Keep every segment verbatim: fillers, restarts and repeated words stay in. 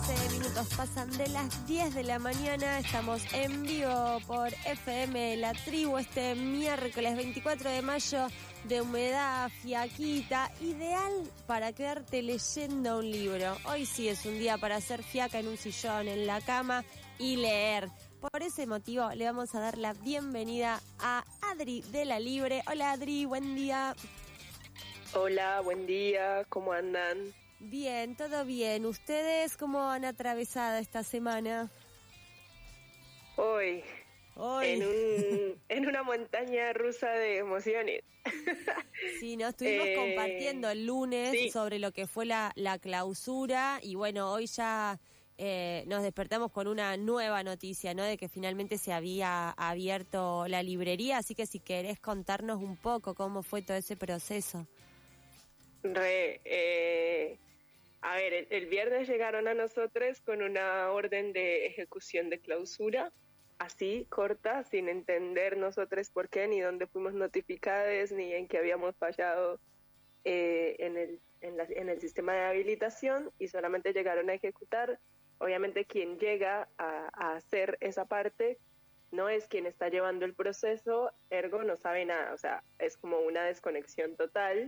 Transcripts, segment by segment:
quince minutos pasan de las diez de la mañana. Estamos en vivo por F M La Tribu este miércoles veinticuatro de mayo, de humedad, fiaquita, ideal para quedarte leyendo un libro. Hoy sí es un día para hacer fiaca en un sillón, en la cama y leer. Por ese motivo le vamos a dar la bienvenida a Adri de La Libre. Hola Adri, buen día. Hola, buen día, ¿cómo andan? Bien, todo bien. ¿Ustedes cómo han atravesado esta semana? Hoy, Hoy. En, un, en una montaña rusa de emociones. Sí, nos estuvimos eh, compartiendo el lunes sí. sobre lo que fue la, la clausura y bueno, hoy ya eh, nos despertamos con una nueva noticia, ¿no? De que finalmente se había abierto la librería, así que si querés contarnos un poco cómo fue todo ese proceso. Re, eh, a ver, el, el viernes llegaron a nosotros con una orden de ejecución de clausura, así, corta, sin entender nosotros por qué, ni dónde fuimos notificados, ni en qué habíamos fallado eh, en, el, en, la, en el sistema de habilitación, y solamente llegaron a ejecutar. Obviamente quien llega a, a hacer esa parte no es quien está llevando el proceso, ergo no sabe nada, o sea, es como una desconexión total.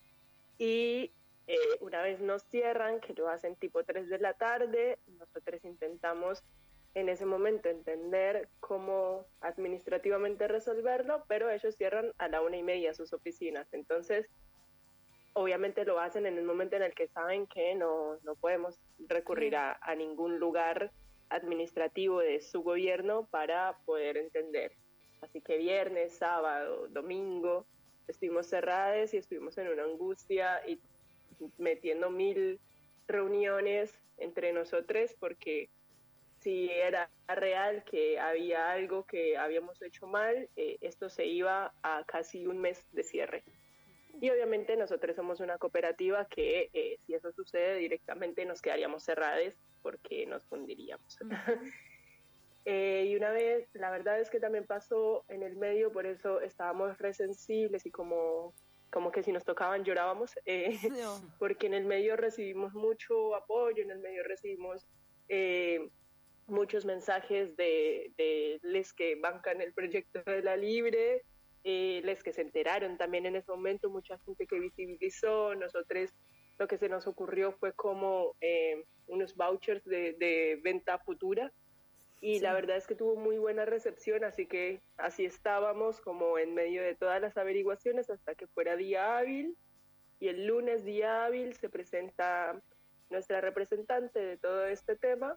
Y eh, una vez nos cierran, que lo hacen tipo tres de la tarde, nosotros intentamos en ese momento entender cómo administrativamente resolverlo, pero ellos cierran a la una y media sus oficinas. Entonces, obviamente lo hacen en el momento en el que saben que no, no podemos recurrir a, a ningún lugar administrativo de su gobierno para poder entender. Así que viernes, sábado, domingo, estuvimos cerradas y estuvimos en una angustia y metiendo mil reuniones entre nosotros porque si era real que había algo que habíamos hecho mal, eh, esto se iba a casi un mes de cierre. Y obviamente nosotros somos una cooperativa que eh, si eso sucede directamente nos quedaríamos cerradas porque nos fundiríamos. Uh-huh. Eh, y una vez, la verdad es que también pasó en el medio, por eso estábamos re sensibles y como, como que si nos tocaban llorábamos, eh, no. porque en el medio recibimos mucho apoyo, en el medio recibimos eh, muchos mensajes de, de les que bancan el proyecto de La Libre, eh, les que se enteraron también en ese momento, mucha gente que visibilizó. Nosotros lo que se nos ocurrió fue como eh, unos vouchers de, de venta futura. Y sí. La verdad es que tuvo muy buena recepción, así que así estábamos como en medio de todas las averiguaciones hasta que fuera día hábil. Y el lunes día hábil se presenta nuestra representante de todo este tema.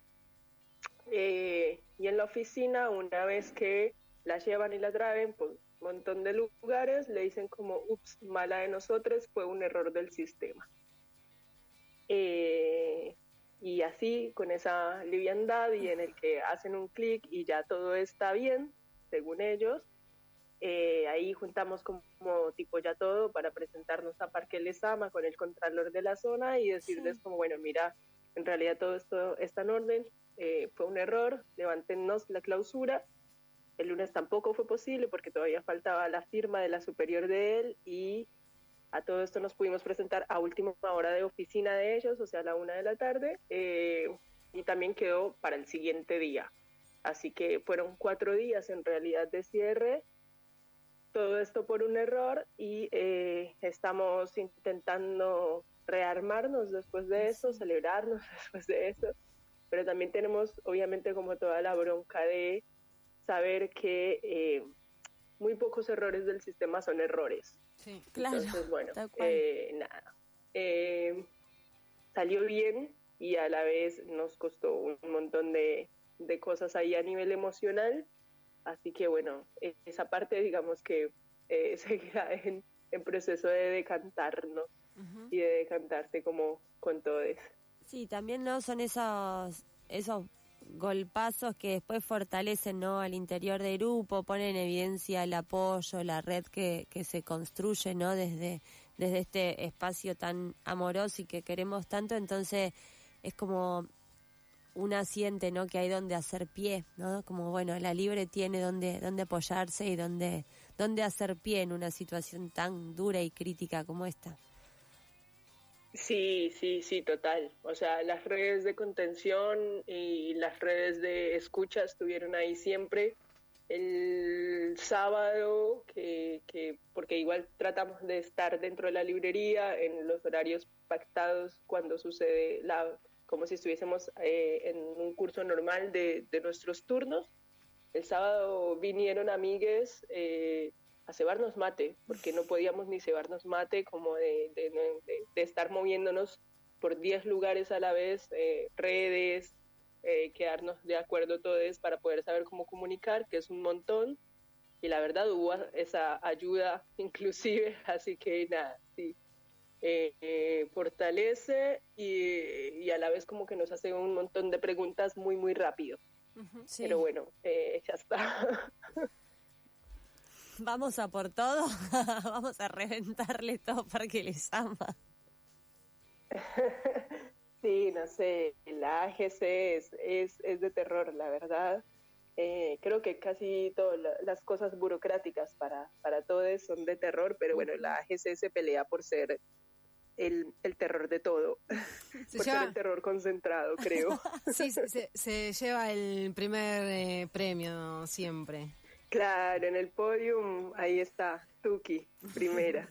Eh, y en la oficina, una vez que la llevan y la traen por un montón de lugares, le dicen como, ups, mala de nosotros, fue un error del sistema. Eh... Y así, con esa liviandad y en el que hacen un clic y ya todo está bien, según ellos, eh, ahí juntamos como, como tipo ya todo para presentarnos a Parque Lezama con el contralor de la zona y decirles sí. como, bueno, mira, en realidad todo esto está en orden, eh, fue un error, levántenos la clausura. El lunes tampoco fue posible porque todavía faltaba la firma de la superior de él y a todo esto nos pudimos presentar a última hora de oficina de ellos, o sea, a la una de la tarde, eh, y también quedó para el siguiente día. Así que fueron cuatro días en realidad de cierre, todo esto por un error, y eh, estamos intentando rearmarnos después de eso, celebrarnos después de eso, pero también tenemos obviamente como toda la bronca de saber que eh, muy pocos errores del sistema son errores. Sí, claro. Entonces, bueno, eh, nada, eh, salió bien y a la vez nos costó un montón de, de cosas ahí a nivel emocional, así que bueno, esa parte digamos que eh, seguirá en, en proceso de decantarnos uh-huh. y de decantarse como con todo eso. Sí, también no son esos, esos golpazos que después fortalecen, ¿no?, al interior del grupo, ponen en evidencia el apoyo, la red que, que se construye, ¿no?, desde, desde este espacio tan amoroso y que queremos tanto. Entonces es como una siente, ¿no?, que hay donde hacer pie, ¿no?, como bueno, La Libre tiene donde, donde apoyarse y donde, donde hacer pie en una situación tan dura y crítica como esta. Sí, sí, sí, total. O sea, las redes de contención y las redes de escucha estuvieron ahí siempre. El sábado, que, que porque igual tratamos de estar dentro de la librería en los horarios pactados cuando sucede la, como si estuviésemos eh, en un curso normal de, de nuestros turnos. El sábado vinieron amigues eh, a cebarnos mate, porque no podíamos ni cebarnos mate, como de, de, de, de estar moviéndonos por diez lugares a la vez, eh, redes, eh, quedarnos de acuerdo todos para poder saber cómo comunicar, que es un montón. Y la verdad hubo esa ayuda inclusive, así que nada, sí. Eh, eh, fortalece y, y a la vez como que nos hace un montón de preguntas muy, muy rápido. Uh-huh, sí. Pero bueno, eh, ya está. Vamos a por todo, vamos a reventarle todo para que les ama. Sí, no sé, la A G C es, es, es de terror, la verdad. Eh, creo que casi todas las cosas burocráticas para, para todos son de terror, pero bueno, la A G C se pelea por ser el, el terror de todo, se por lleva... ser el terror concentrado, creo. Sí, se, se lleva el primer eh, premio siempre. Claro, en el podium, ahí está, Tuki, primera.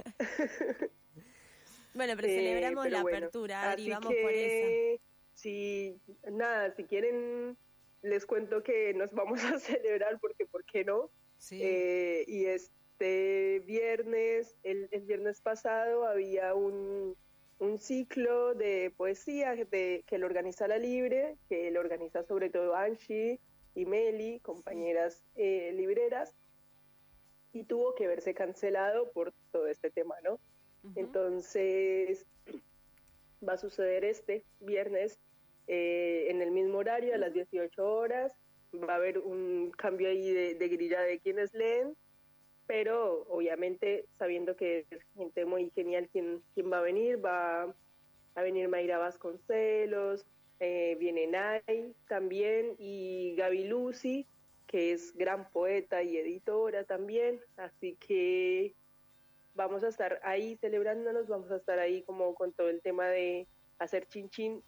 Bueno, pero celebramos eh, pero la bueno, apertura, Ari, vamos por eso. Sí, nada, si quieren, les cuento que nos vamos a celebrar, porque ¿por qué no? Sí. Eh, y este viernes, el, el viernes pasado, había un, un ciclo de poesía de, que lo organiza La Libre, que lo organiza sobre todo Angie y Meli, compañeras eh, libreras, y tuvo que verse cancelado por todo este tema, ¿no? Uh-huh. Entonces, va a suceder este viernes eh, en el mismo horario, a las dieciocho horas. Va a haber un cambio ahí de, de grilla de quienes leen, pero obviamente sabiendo que es gente muy genial quien, quien va a venir. Va a venir Mayra Vasconcelos, eh, viene Nay también, y Gaby Lucy, que es gran poeta y editora también, así que vamos a estar ahí celebrándonos, vamos a estar ahí como con todo el tema de hacer chin chin.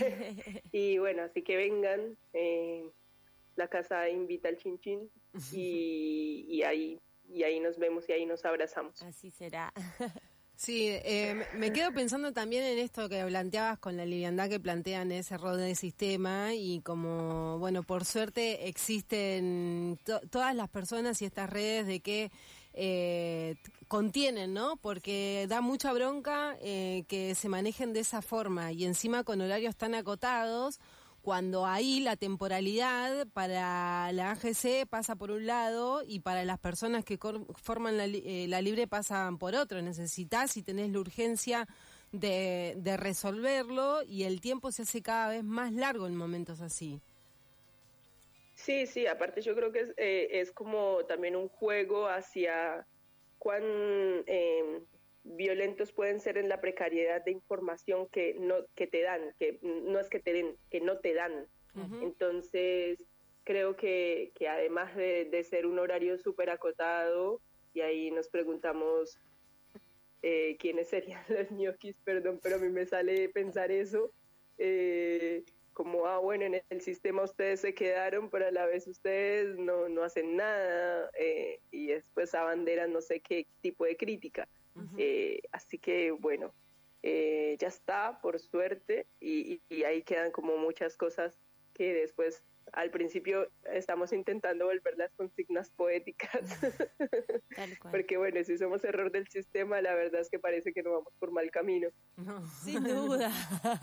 Y bueno, así que vengan, eh, la casa invita al chin chin y, y, ahí, y ahí nos vemos y ahí nos abrazamos. Así será. Sí, eh, me quedo pensando también en esto que planteabas con la liviandad que plantean ese rol del sistema y como, bueno, por suerte existen to- todas las personas y estas redes de que eh, contienen, ¿no? Porque da mucha bronca eh, que se manejen de esa forma y encima con horarios tan acotados, cuando ahí la temporalidad para la A G C pasa por un lado y para las personas que cor- forman la, eh, la Libre pasan por otro. Necesitas y tenés la urgencia de, de resolverlo y el tiempo se hace cada vez más largo en momentos así. Sí, sí, aparte yo creo que es, eh, es como también un juego hacia cuán eh, violentos pueden ser en la precariedad de información que no que te dan, que no es que te den, que no te dan. Uh-huh. Entonces, creo que, que además de, de ser un horario súper acotado, y ahí nos preguntamos eh, quiénes serían los ñoquis, perdón, pero a mí me sale pensar eso, eh, como, ah, bueno, en el sistema ustedes se quedaron, pero a la vez ustedes no, no hacen nada, eh, y después abanderan no sé qué tipo de crítica. Uh-huh. Eh, así que, bueno, eh, ya está, por suerte, y, y, y ahí quedan como muchas cosas que después, al principio, estamos intentando volver las consignas poéticas. Tal cual. Porque, bueno, si somos error del sistema, la verdad es que parece que no vamos por mal camino. No. Sin duda.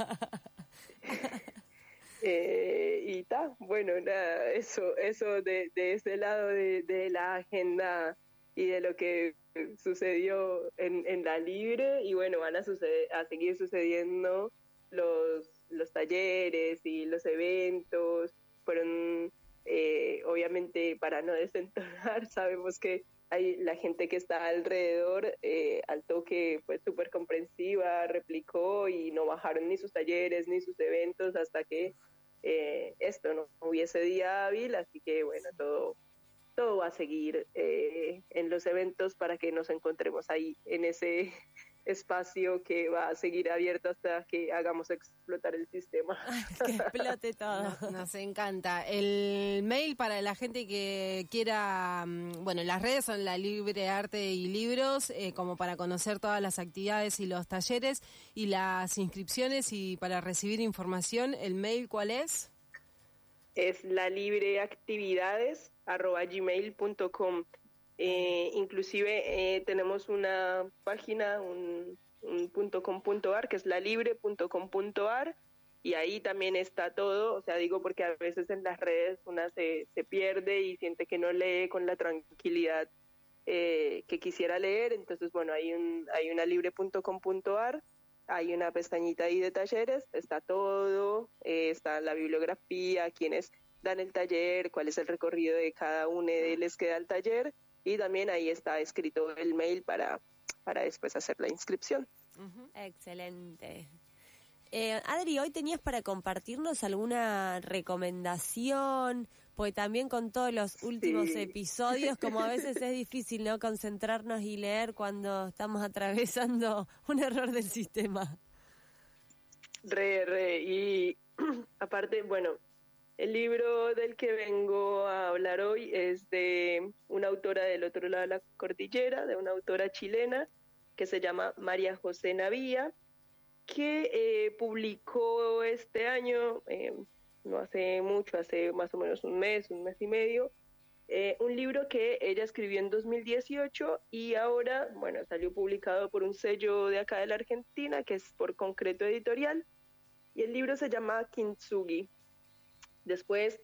Eh, y ta, bueno, nada, eso, eso de, de ese lado de, de la agenda y de lo que sucedió en, en la Libre, y bueno, van a, suceder, a seguir sucediendo los, los talleres y los eventos. Fueron, eh, obviamente, para no desentonar, sabemos que hay la gente que está alrededor, eh, al toque pues súper comprensiva, replicó y no bajaron ni sus talleres ni sus eventos hasta que eh, esto no hubiese día hábil, así que bueno, todo, todo va a seguir eh, en los eventos para que nos encontremos ahí en ese, espacio que va a seguir abierto hasta que hagamos explotar el sistema. Que explote todo. Nos, nos encanta. El mail para la gente que quiera, bueno, las redes son La Libre Arte y Libros, eh, como para conocer todas las actividades y los talleres y las inscripciones, y para recibir información, ¿el mail cuál es? Es lalibreactividades arroba gmail punto com. Eh, inclusive eh, tenemos una página, un, un .com.ar, que es lalibre punto com punto ar, y ahí también está todo. O sea, digo porque a veces en las redes una se, se pierde y siente que no lee con la tranquilidad eh, que quisiera leer. Entonces, bueno, hay un hay una libre punto com punto ar, hay una pestañita ahí de talleres, está todo, eh, está la bibliografía, quiénes dan el taller, cuál es el recorrido de cada uno de les que da el taller, y también ahí está escrito el mail para, para después hacer la inscripción. Uh-huh. Excelente. Eh, Adri, ¿hoy tenías para compartirnos alguna recomendación? Pues también con todos los últimos sí. episodios, como a veces es difícil, ¿no?, concentrarnos y leer cuando estamos atravesando un error del sistema. Re, re. Y aparte, bueno, el libro del que vengo a hablar hoy es de una autora del otro lado de la cordillera, de una autora chilena que se llama María José Navia, que eh, publicó este año, eh, no hace mucho, hace más o menos un mes, un mes y medio, eh, un libro que ella escribió en dos mil dieciocho y ahora, bueno, salió publicado por un sello de acá de la Argentina, que es por Concreto Editorial, y el libro se llama Kintsugi. Después,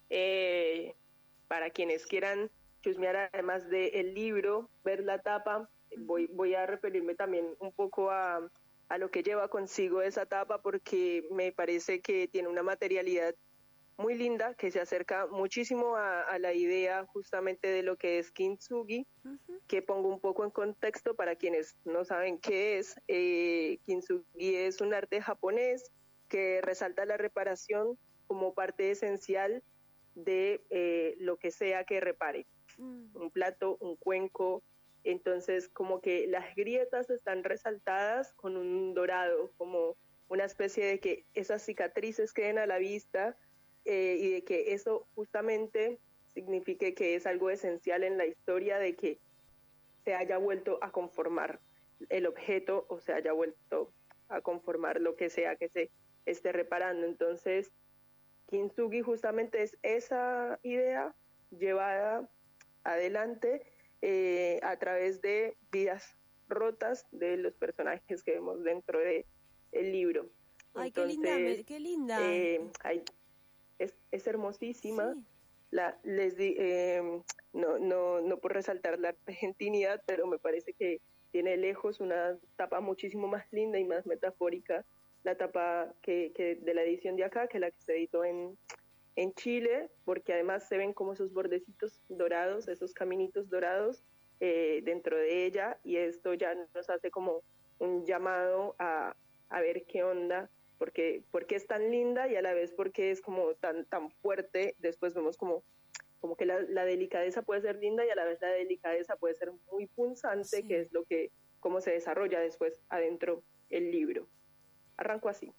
eh, para quienes quieran chusmear además del libro, ver la tapa, voy, voy a referirme también un poco a, a lo que lleva consigo esa tapa, porque me parece que tiene una materialidad muy linda, que se acerca muchísimo a, a la idea justamente de lo que es Kintsugi, uh-huh. que pongo un poco en contexto para quienes no saben qué es. Eh, Kintsugi es un arte japonés que resalta la reparación como parte esencial de eh, lo que sea que repare. Mm. Un plato, un cuenco. Entonces, como que las grietas están resaltadas con un dorado, como una especie de que esas cicatrices queden a la vista, eh, y de que eso justamente signifique que es algo esencial en la historia, de que se haya vuelto a conformar el objeto o se haya vuelto a conformar lo que sea que se esté reparando. Entonces, Kintsugi justamente es esa idea llevada adelante eh, a través de vidas rotas de los personajes que vemos dentro de el libro. Ay, Entonces, qué linda, qué linda. Eh, ay, es, es hermosísima. Sí. La, les di, eh, no, no, no por resaltar la argentinidad, pero me parece que tiene lejos una tapa muchísimo más linda y más metafórica, la tapa que, que de la edición de acá, que la que se editó en, en Chile, porque además se ven como esos bordecitos dorados, esos caminitos dorados eh, dentro de ella, y esto ya nos hace como un llamado a, a ver qué onda, porque, porque es tan linda y a la vez porque es como tan, tan fuerte. Después vemos como, como que la, la delicadeza puede ser linda y a la vez la delicadeza puede ser muy punzante, sí. que es lo que, cómo se desarrolla después adentro el libro. Arranco así.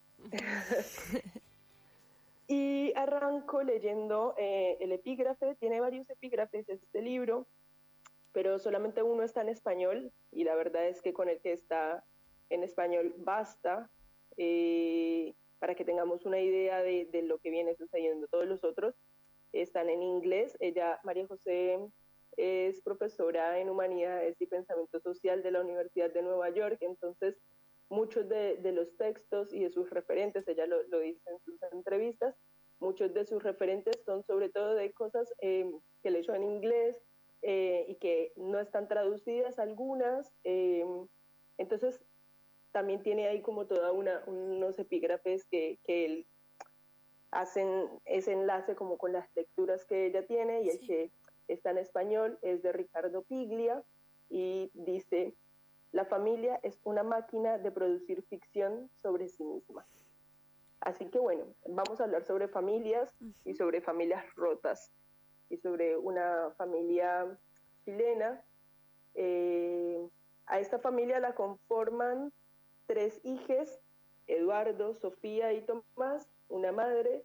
Y arranco leyendo eh, el epígrafe. Tiene varios epígrafes este libro, pero solamente uno está en español, y la verdad es que con el que está en español basta eh, para que tengamos una idea de, de lo que viene sucediendo. Todos los otros están en inglés. Ella, María José, es profesora en Humanidades y Pensamiento Social de la Universidad de Nueva York, entonces muchos de, de los textos y de sus referentes, ella lo, lo dice en sus entrevistas, muchos de sus referentes son sobre todo de cosas eh, que leyó en inglés eh, y que no están traducidas algunas, eh, entonces también tiene ahí como toda una, unos epígrafes que, que él hacen ese enlace como con las lecturas que ella tiene, y el sí. que está en español es de Ricardo Piglia y dice: la familia es una máquina de producir ficción sobre sí misma. Así que bueno, vamos a hablar sobre familias uh-huh. y sobre familias rotas y sobre una familia chilena eh, A esta familia la conforman tres hijos, Eduardo, Sofía y Tomás, una madre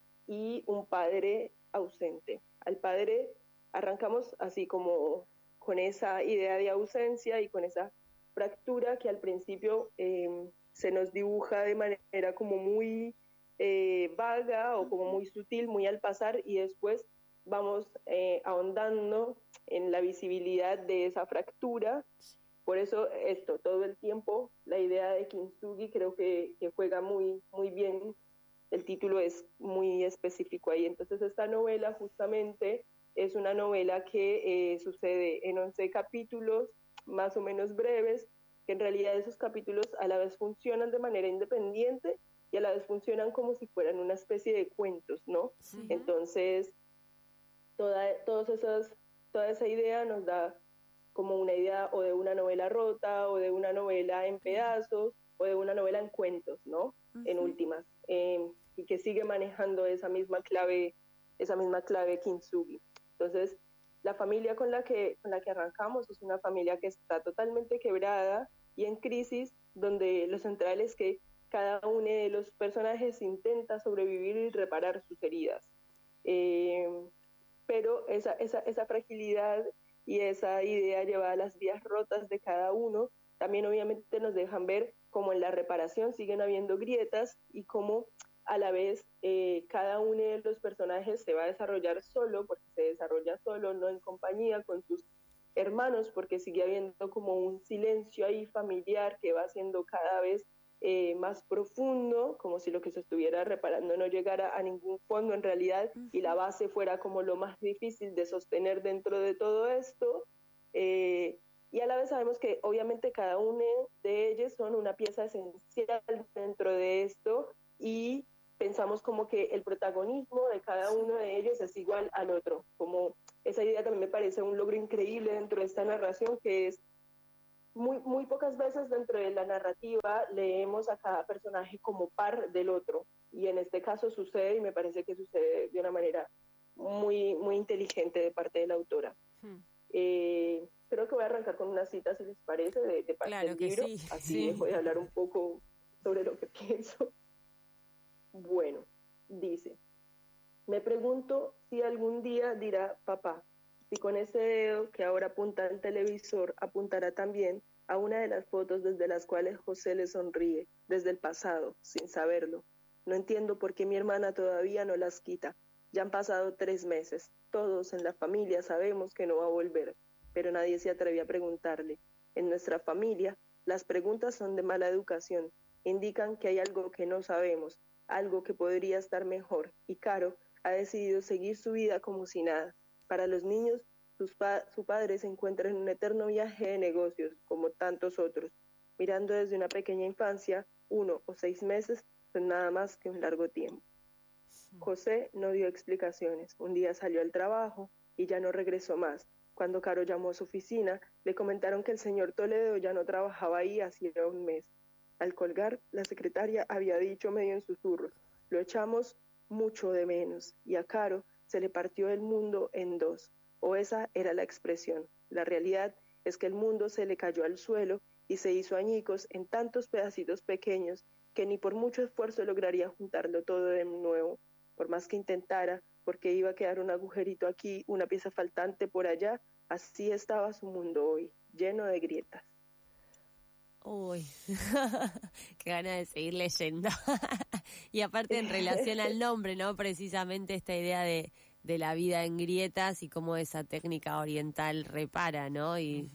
y un padre ausente. Al padre arrancamos así como con esa idea de ausencia y con esa fractura que al principio eh, se nos dibuja de manera como muy eh, vaga o como muy sutil, muy al pasar, y después vamos eh, ahondando en la visibilidad de esa fractura. Por eso esto, todo el tiempo, la idea de Kintsugi creo que, que juega muy, muy bien. El título es muy específico ahí. Entonces esta novela justamente es una novela que eh, sucede en once capítulos, más o menos breves, que en realidad esos capítulos a la vez funcionan de manera independiente y a la vez funcionan como si fueran una especie de cuentos, ¿no? Sí. Entonces, toda, todos esos, toda esa idea nos da como una idea o de una novela rota o de una novela en pedazos o de una novela en cuentos, ¿no? Uh-huh. En últimas, eh, y que sigue manejando esa misma clave, esa misma clave Kintsugi. Entonces, la familia con la que, con la que arrancamos es una familia que está totalmente quebrada y en crisis, donde lo central es que cada uno de los personajes intenta sobrevivir y reparar sus heridas. Eh, pero esa, esa, esa fragilidad y esa idea llevada a las vías rotas de cada uno, también obviamente nos dejan ver cómo en la reparación siguen habiendo grietas y cómo a la vez eh, cada uno de los personajes se va a desarrollar solo, porque se desarrolla solo, no en compañía con sus hermanos, porque sigue habiendo como un silencio ahí familiar que va siendo cada vez eh, más profundo, como si lo que se estuviera reparando no llegara a ningún fondo en realidad, uh-huh. y la base fuera como lo más difícil de sostener dentro de todo esto. Eh, y a la vez sabemos que obviamente cada uno de ellos son una pieza esencial dentro de esto y pensamos como que el protagonismo de cada uno de ellos es igual al otro. Como esa idea también me parece un logro increíble dentro de esta narración, que es muy, muy pocas veces dentro de la narrativa leemos a cada personaje como par del otro. Y en este caso sucede, y me parece que sucede de una manera muy, muy inteligente de parte de la autora. Hmm. Eh, creo que voy a arrancar con una cita, si les parece, de, de parte claro del que libro. Sí, Así sí. dejo de hablar un poco sobre lo que pienso. Bueno, dice, me pregunto si algún día dirá papá, si con ese dedo que ahora apunta al televisor apuntará también a una de las fotos desde las cuales José le sonríe, desde el pasado, sin saberlo. No entiendo por qué mi hermana todavía no las quita. Ya han pasado tres meses. Todos en la familia sabemos que no va a volver, pero nadie se atreve a preguntarle. En nuestra familia, las preguntas son de mala educación. Indican que hay algo que no sabemos, algo que podría estar mejor, y Caro ha decidido seguir su vida como si nada. Para los niños, sus pa- su padre se encuentra en un eterno viaje de negocios, como tantos otros. Mirando desde una pequeña infancia, uno o seis meses son nada más que un largo tiempo. José no dio explicaciones. Un día salió al trabajo y ya no regresó más. Cuando Caro llamó a su oficina, le comentaron que el señor Toledo ya no trabajaba ahí hacía un mes. Al colgar, la secretaria había dicho medio en susurros, lo echamos mucho de menos, y a Caro se le partió el mundo en dos, o esa era la expresión. La realidad es que el mundo se le cayó al suelo y se hizo añicos en tantos pedacitos pequeños que ni por mucho esfuerzo lograría juntarlo todo de nuevo, por más que intentara, porque iba a quedar un agujerito aquí, una pieza faltante por allá. Así estaba su mundo hoy, lleno de grietas. Uy, qué ganas de seguir leyendo. Y aparte en relación al nombre, ¿no? Precisamente esta idea de, de la vida en grietas y cómo esa técnica oriental repara, ¿no? Y...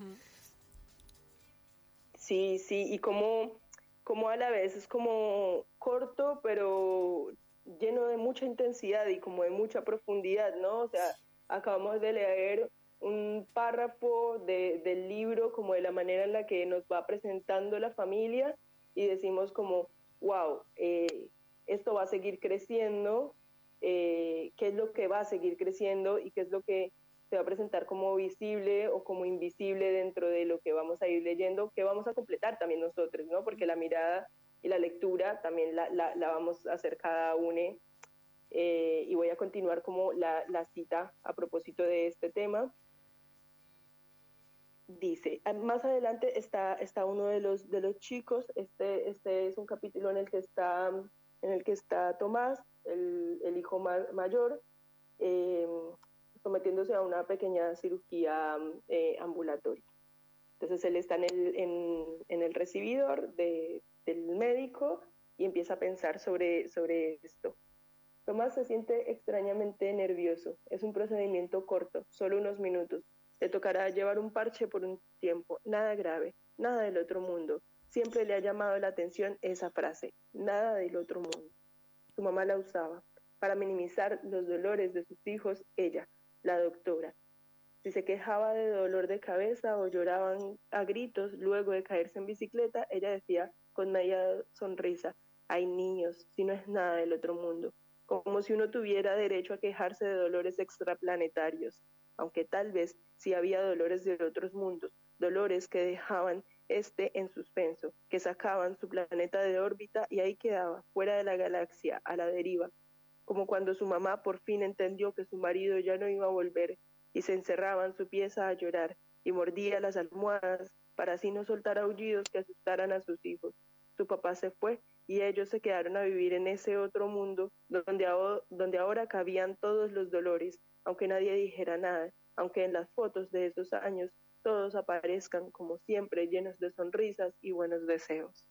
Sí, sí, y como, como a la vez es como corto, pero lleno de mucha intensidad y como de mucha profundidad, ¿no? O sea, acabamos de leer un párrafo de, del libro, como de la manera en la que nos va presentando la familia, y decimos como, wow, eh, esto va a seguir creciendo, eh, qué es lo que va a seguir creciendo y qué es lo que se va a presentar como visible o como invisible dentro de lo que vamos a ir leyendo, que vamos a completar también nosotros, ¿no? Porque la mirada y la lectura también la, la, la vamos a hacer cada uno. Eh, y voy a continuar como la, la cita a propósito de este tema. dice, más adelante está, está uno de los, de los chicos, este, este es un capítulo en el que está, en el que está Tomás, el, el hijo ma- mayor, eh, sometiéndose a una pequeña cirugía eh, ambulatoria. Entonces él está en el, en, en el recibidor de, del médico y empieza a pensar sobre, sobre esto. Tomás se siente extrañamente nervioso. Es un procedimiento corto, solo unos minutos. Le tocará llevar un parche por un tiempo. Nada grave, nada del otro mundo. Siempre le ha llamado la atención esa frase, nada del otro mundo. Su mamá la usaba para minimizar los dolores de sus hijos, ella, la doctora. Si se quejaba de dolor de cabeza o lloraban a gritos luego de caerse en bicicleta, ella decía con media sonrisa, hay niños, si no es nada del otro mundo, como si uno tuviera derecho a quejarse de dolores extraplanetarios, aunque tal vez sí había dolores de otros mundos, dolores que dejaban este en suspenso, que sacaban su planeta de órbita y ahí quedaba, fuera de la galaxia, a la deriva, como cuando su mamá por fin entendió que su marido ya no iba a volver y se encerraba en su pieza a llorar y mordía las almohadas para así no soltar aullidos que asustaran a sus hijos. Su papá se fue y ellos se quedaron a vivir en ese otro mundo donde, ahora, donde ahora cabían todos los dolores, aunque nadie dijera nada, aunque en las fotos de esos años todos aparezcan como siempre llenos de sonrisas y buenos deseos.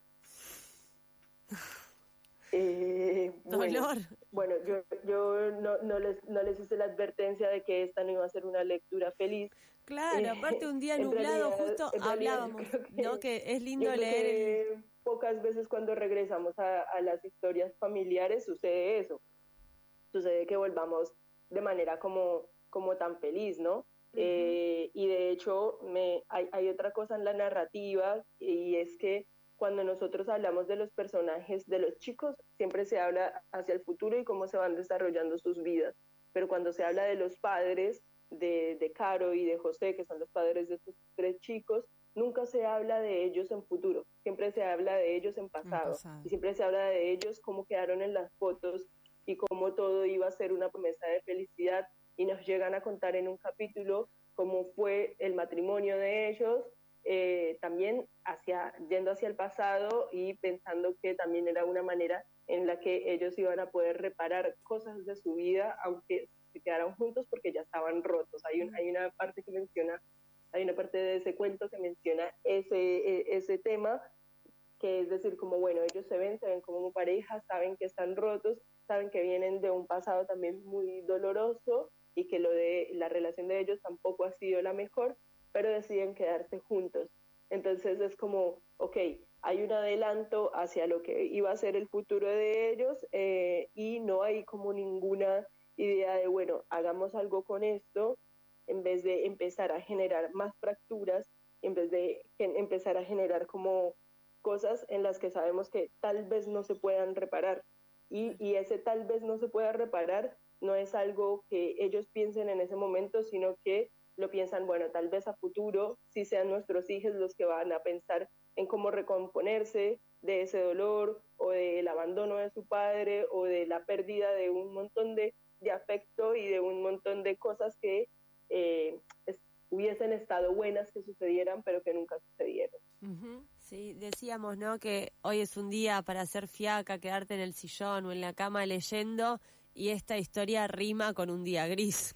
Eh, bueno, Dolor. bueno, yo, yo no, no, les, no les hice la advertencia de que esta no iba a ser una lectura feliz. Claro, Eh, aparte un día en nublado, realidad, justo en realidad yo hablábamos, creo que, ¿no? Que es yo lindo creo leer el... que pocas veces cuando regresamos a, a las historias familiares sucede eso. Sucede que volvamos de manera como, como tan feliz, ¿no? Uh-huh. Eh, y de hecho me, hay, hay otra cosa en la narrativa y es que cuando nosotros hablamos de los personajes de los chicos, siempre se habla hacia el futuro y cómo se van desarrollando sus vidas. Pero cuando se habla de los padres, de, de Caro y de José, que son los padres de estos tres chicos, nunca se habla de ellos en futuro, siempre se habla de ellos en pasado. En pasado. Y siempre se habla de ellos cómo quedaron en las fotos y cómo todo iba a ser una promesa de felicidad. Y nos llegan a contar en un capítulo cómo fue el matrimonio de ellos, Eh, también hacia, yendo hacia el pasado y pensando que también era una manera en la que ellos iban a poder reparar cosas de su vida, aunque se quedaran juntos porque ya estaban rotos. Hay, un, hay una parte que menciona, hay una parte de ese cuento que menciona ese, ese tema, que es decir, como bueno, ellos se ven, se ven como pareja, saben que están rotos, saben que vienen de un pasado también muy doloroso y que lo de la relación de ellos tampoco ha sido la mejor, pero deciden quedarse juntos. Entonces es como, ok, hay un adelanto hacia lo que iba a ser el futuro de ellos eh, y no hay como ninguna idea de, bueno, hagamos algo con esto, en vez de empezar a generar más fracturas, en vez de empezar a generar como cosas en las que sabemos que tal vez no se puedan reparar. Y, y ese tal vez no se pueda reparar no es algo que ellos piensen en ese momento, sino que lo piensan, bueno, tal vez a futuro sí sean nuestros hijos los que van a pensar en cómo recomponerse de ese dolor o del abandono de su padre o de la pérdida de un montón de, de afecto y de un montón de cosas que eh, es, hubiesen estado buenas que sucedieran, pero que nunca sucedieron. Uh-huh. Sí, decíamos, ¿no? Que hoy es un día para hacer fiaca, quedarte en el sillón o en la cama leyendo, y esta historia rima con un día gris.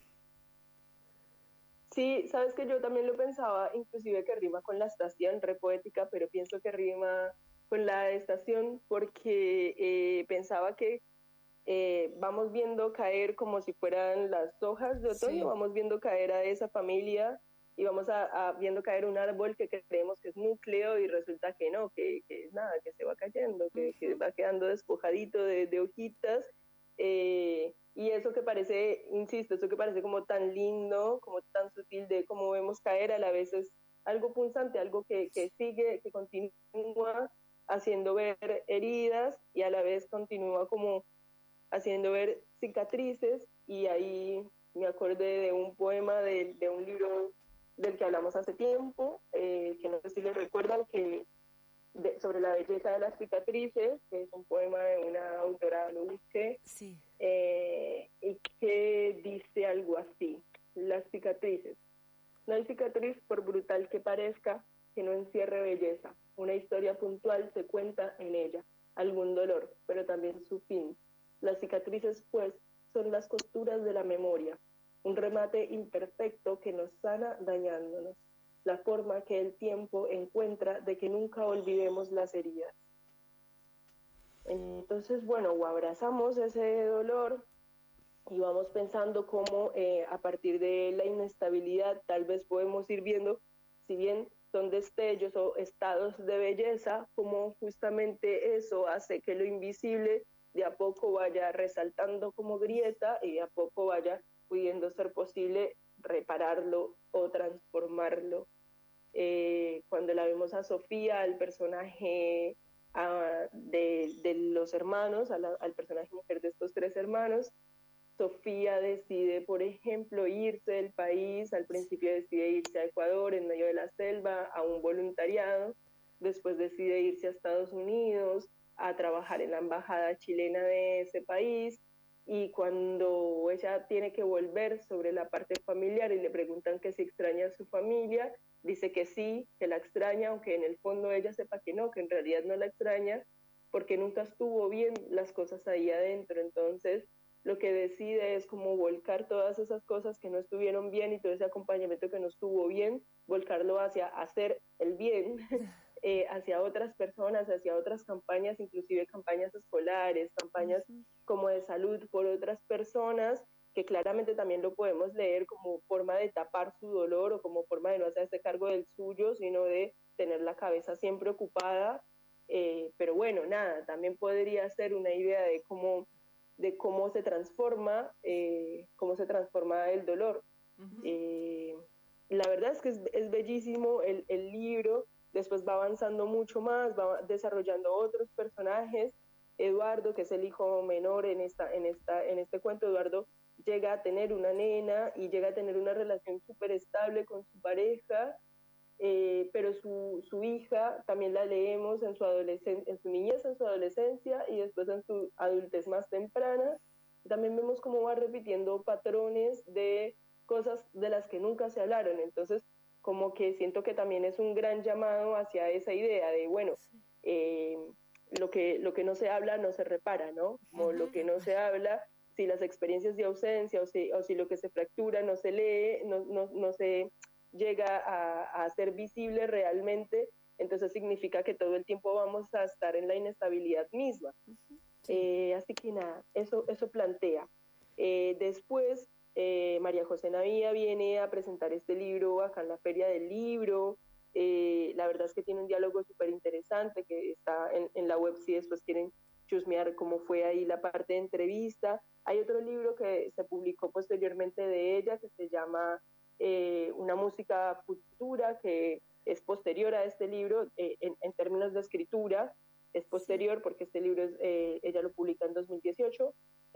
Sí, sabes que yo también lo pensaba, inclusive que rima con la estación, re poética, pero pienso que rima con la estación porque eh, pensaba que eh, vamos viendo caer como si fueran las hojas de otoño, sí. Vamos viendo caer a esa familia y vamos a, a viendo caer un árbol que creemos que es núcleo y resulta que no, que, que nada, que se va cayendo, que, uh-huh. que va quedando despojadito de, de hojitas. Eh, y eso que parece, insisto, eso que parece como tan lindo, como tan sutil de cómo vemos caer, a la vez es algo punzante, algo que, que sigue, que continúa haciendo ver heridas y a la vez continúa como haciendo ver cicatrices. Y ahí me acordé de un poema de, de un libro del que hablamos hace tiempo, eh, que no sé si lo recuerdan, que de, sobre la belleza de las cicatrices, que es un poema de una autora, lo busqué, sí. eh, y que dice algo así: las cicatrices. No hay cicatriz, por brutal que parezca, que no encierre belleza. Una historia puntual se cuenta en ella, algún dolor, pero también su fin. Las cicatrices, pues, son las costuras de la memoria, un remate imperfecto que nos sana dañándonos, la forma que el tiempo encuentra de que nunca olvidemos las heridas. Entonces, bueno, o abrazamos ese dolor y vamos pensando cómo eh, a partir de la inestabilidad tal vez podemos ir viendo, si bien son destellos o estados de belleza, cómo justamente eso hace que lo invisible de a poco vaya resaltando como grieta y de a poco vaya pudiendo ser posible repararlo o transformarlo. Eh, cuando la vemos a Sofía, el personaje a, de, de los hermanos, a la, al personaje mujer de estos tres hermanos, Sofía decide, por ejemplo, irse del país, al principio decide irse a Ecuador en medio de la selva a un voluntariado, después decide irse a Estados Unidos a trabajar en la embajada chilena de ese país, y cuando ella tiene que volver sobre la parte familiar y le preguntan que si extraña a su familia, dice que sí, que la extraña, aunque en el fondo ella sepa que no, que en realidad no la extraña, porque nunca estuvo bien las cosas ahí adentro. Entonces lo que decide es como volcar todas esas cosas que no estuvieron bien y todo ese acompañamiento que no estuvo bien, volcarlo hacia hacer el bien, eh, hacia otras personas, hacia otras campañas, inclusive campañas escolares, campañas uh-huh. como de salud por otras personas, que claramente también lo podemos leer como forma de tapar su dolor o como forma de no hacerse cargo del suyo, sino de tener la cabeza siempre ocupada. Eh, pero bueno, nada, también podría ser una idea de cómo de cómo se transforma, eh, cómo se transforma el dolor. Uh-huh. Eh, la verdad es que es, es bellísimo el, el libro, después va avanzando mucho más, va desarrollando otros personajes. Eduardo, que es el hijo menor en, esta, en, esta, en este cuento, Eduardo llega a tener una nena y llega a tener una relación súper estable con su pareja, Eh, pero su, su hija también la leemos en su, adolescen- en su niñez, en su adolescencia y después en su adultez más temprana. También vemos cómo va repitiendo patrones de cosas de las que nunca se hablaron. Entonces, como que siento que también es un gran llamado hacia esa idea de, bueno, eh, lo, que, lo que no se habla no se repara, ¿no? Como lo que no se habla, si las experiencias de ausencia o si, o si lo que se fractura no se lee, no, no, no se llega a, a ser visible realmente, entonces significa que todo el tiempo vamos a estar en la inestabilidad misma. Uh-huh. Sí. Eh, así que nada, eso, eso plantea. Eh, después, eh, María José Navía viene a presentar este libro acá en la Feria del Libro. Eh, la verdad es que tiene un diálogo súper interesante que está en, en la web si después quieren chusmear cómo fue ahí la parte de entrevista. Hay otro libro que se publicó posteriormente de ella que se llama Eh, una música futura, que es posterior a este libro eh, en, en términos de escritura, es posterior porque este libro es, eh, ella lo publica en dos mil dieciocho,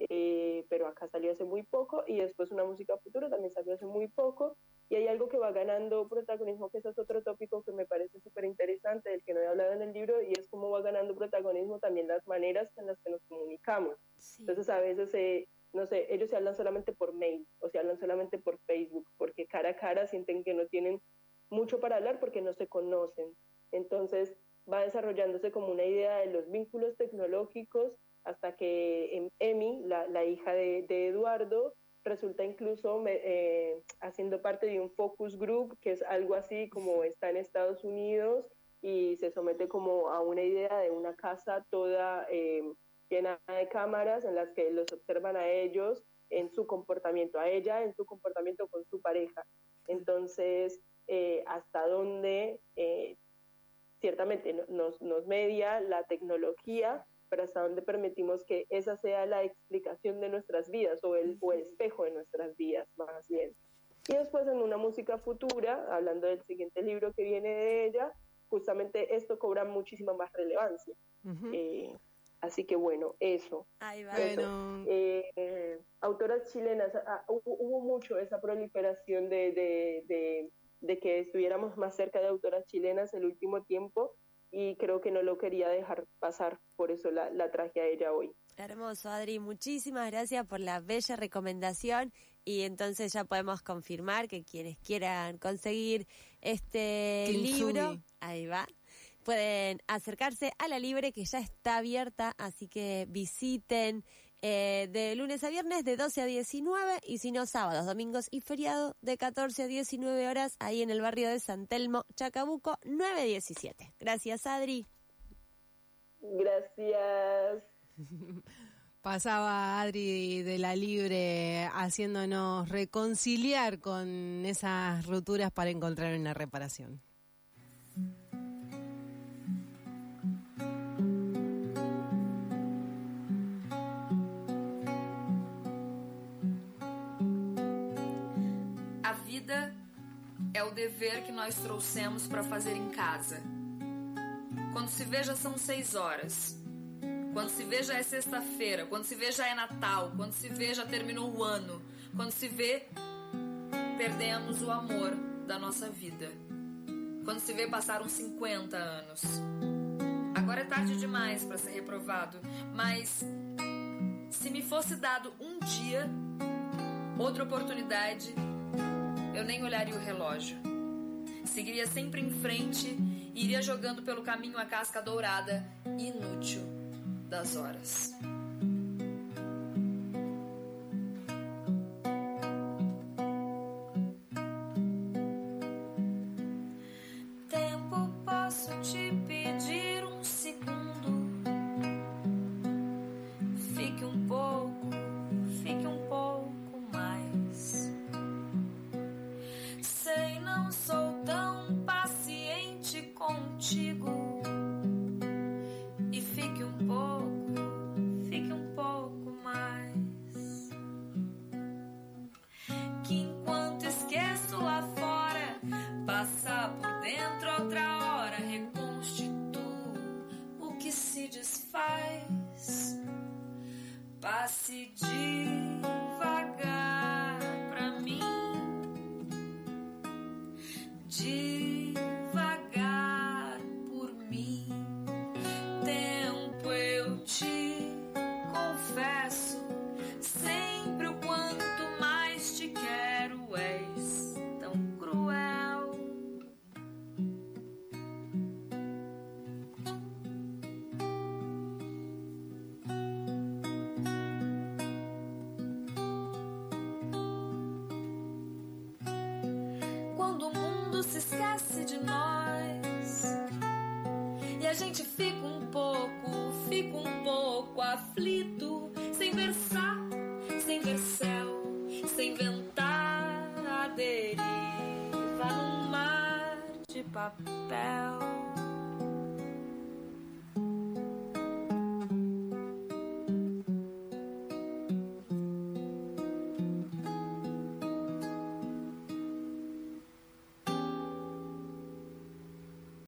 eh, pero acá salió hace muy poco, y después Una música futura también salió hace muy poco, y hay algo que va ganando protagonismo, que ese es otro tópico que me parece súper interesante, del que no he hablado en el libro, y es cómo va ganando protagonismo también las maneras en las que nos comunicamos. Sí. Entonces a veces eh, no sé, ellos se hablan solamente por mail o se hablan solamente por Facebook, porque cara a cara sienten que no tienen mucho para hablar porque no se conocen. Entonces va desarrollándose como una idea de los vínculos tecnológicos hasta que Emi, la, la hija de, de Eduardo, resulta incluso eh, haciendo parte de un focus group, que es algo así como está en Estados Unidos, y se somete como a una idea de una casa toda Eh, llena de cámaras en las que los observan a ellos en su comportamiento, a ella en su comportamiento con su pareja. Entonces, eh, hasta dónde eh, ciertamente nos, nos media la tecnología, pero hasta dónde permitimos que esa sea la explicación de nuestras vidas o el, o el espejo de nuestras vidas, más bien. Y después en Una música futura, hablando del siguiente libro que viene de ella, justamente esto cobra muchísima más relevancia. Uh-huh. Eh, Así que bueno, eso. Ahí va. eso. Bueno. Eh, eh, autoras chilenas, ah, hubo, hubo mucho esa proliferación de, de, de, de que estuviéramos más cerca de autoras chilenas el último tiempo, y creo que no lo quería dejar pasar, por eso la, la traje a ella hoy. Hermoso, Adri, muchísimas gracias por la bella recomendación y entonces ya podemos confirmar que quienes quieran conseguir este Kintsugi. libro, ahí va, pueden acercarse a la Libre, que ya está abierta, así que visiten eh, de lunes a viernes de doce a diecinueve, y si no, sábados, domingos y feriado de catorce a diecinueve horas, ahí en el barrio de San Telmo, Chacabuco, nueve diecisiete. Gracias, Adri. Gracias. Pasaba Adri de la Libre haciéndonos reconciliar con esas rupturas para encontrar una reparación. A vida é o dever que nós trouxemos para fazer em casa. Quando se vê já são seis horas. Quando se vê já é sexta-feira. Quando se vê já é Natal. Quando se vê já terminou o ano. Quando se vê, perdemos o amor da nossa vida. Quando se vê, passaram cinquenta anos. Agora é tarde demais para ser reprovado. Mas se me fosse dado um dia, outra oportunidade, eu nem olharia o relógio. Seguiria sempre em frente e iria jogando pelo caminho a casca dourada inútil das horas. Tempo, posso te pedir um segundo? Fique um pouco, fique um pouco mais. Sei, não sou tão paciente contigo. E fique um pouco, fique um pouco mais. Que enquanto esqueço lá fora, passa por dentro outra hora, reconstituo o que se desfaz. Passe devagar pra mim, devagar por mim. Tempo, eu te confesso sempre o quanto mais te quero. És tão cruel. Quando o mundo se esquece de nós e a gente fica um pouco, fica um pouco aflito, sem versar, sem ver céu, sem ventar a deriva num mar de papel.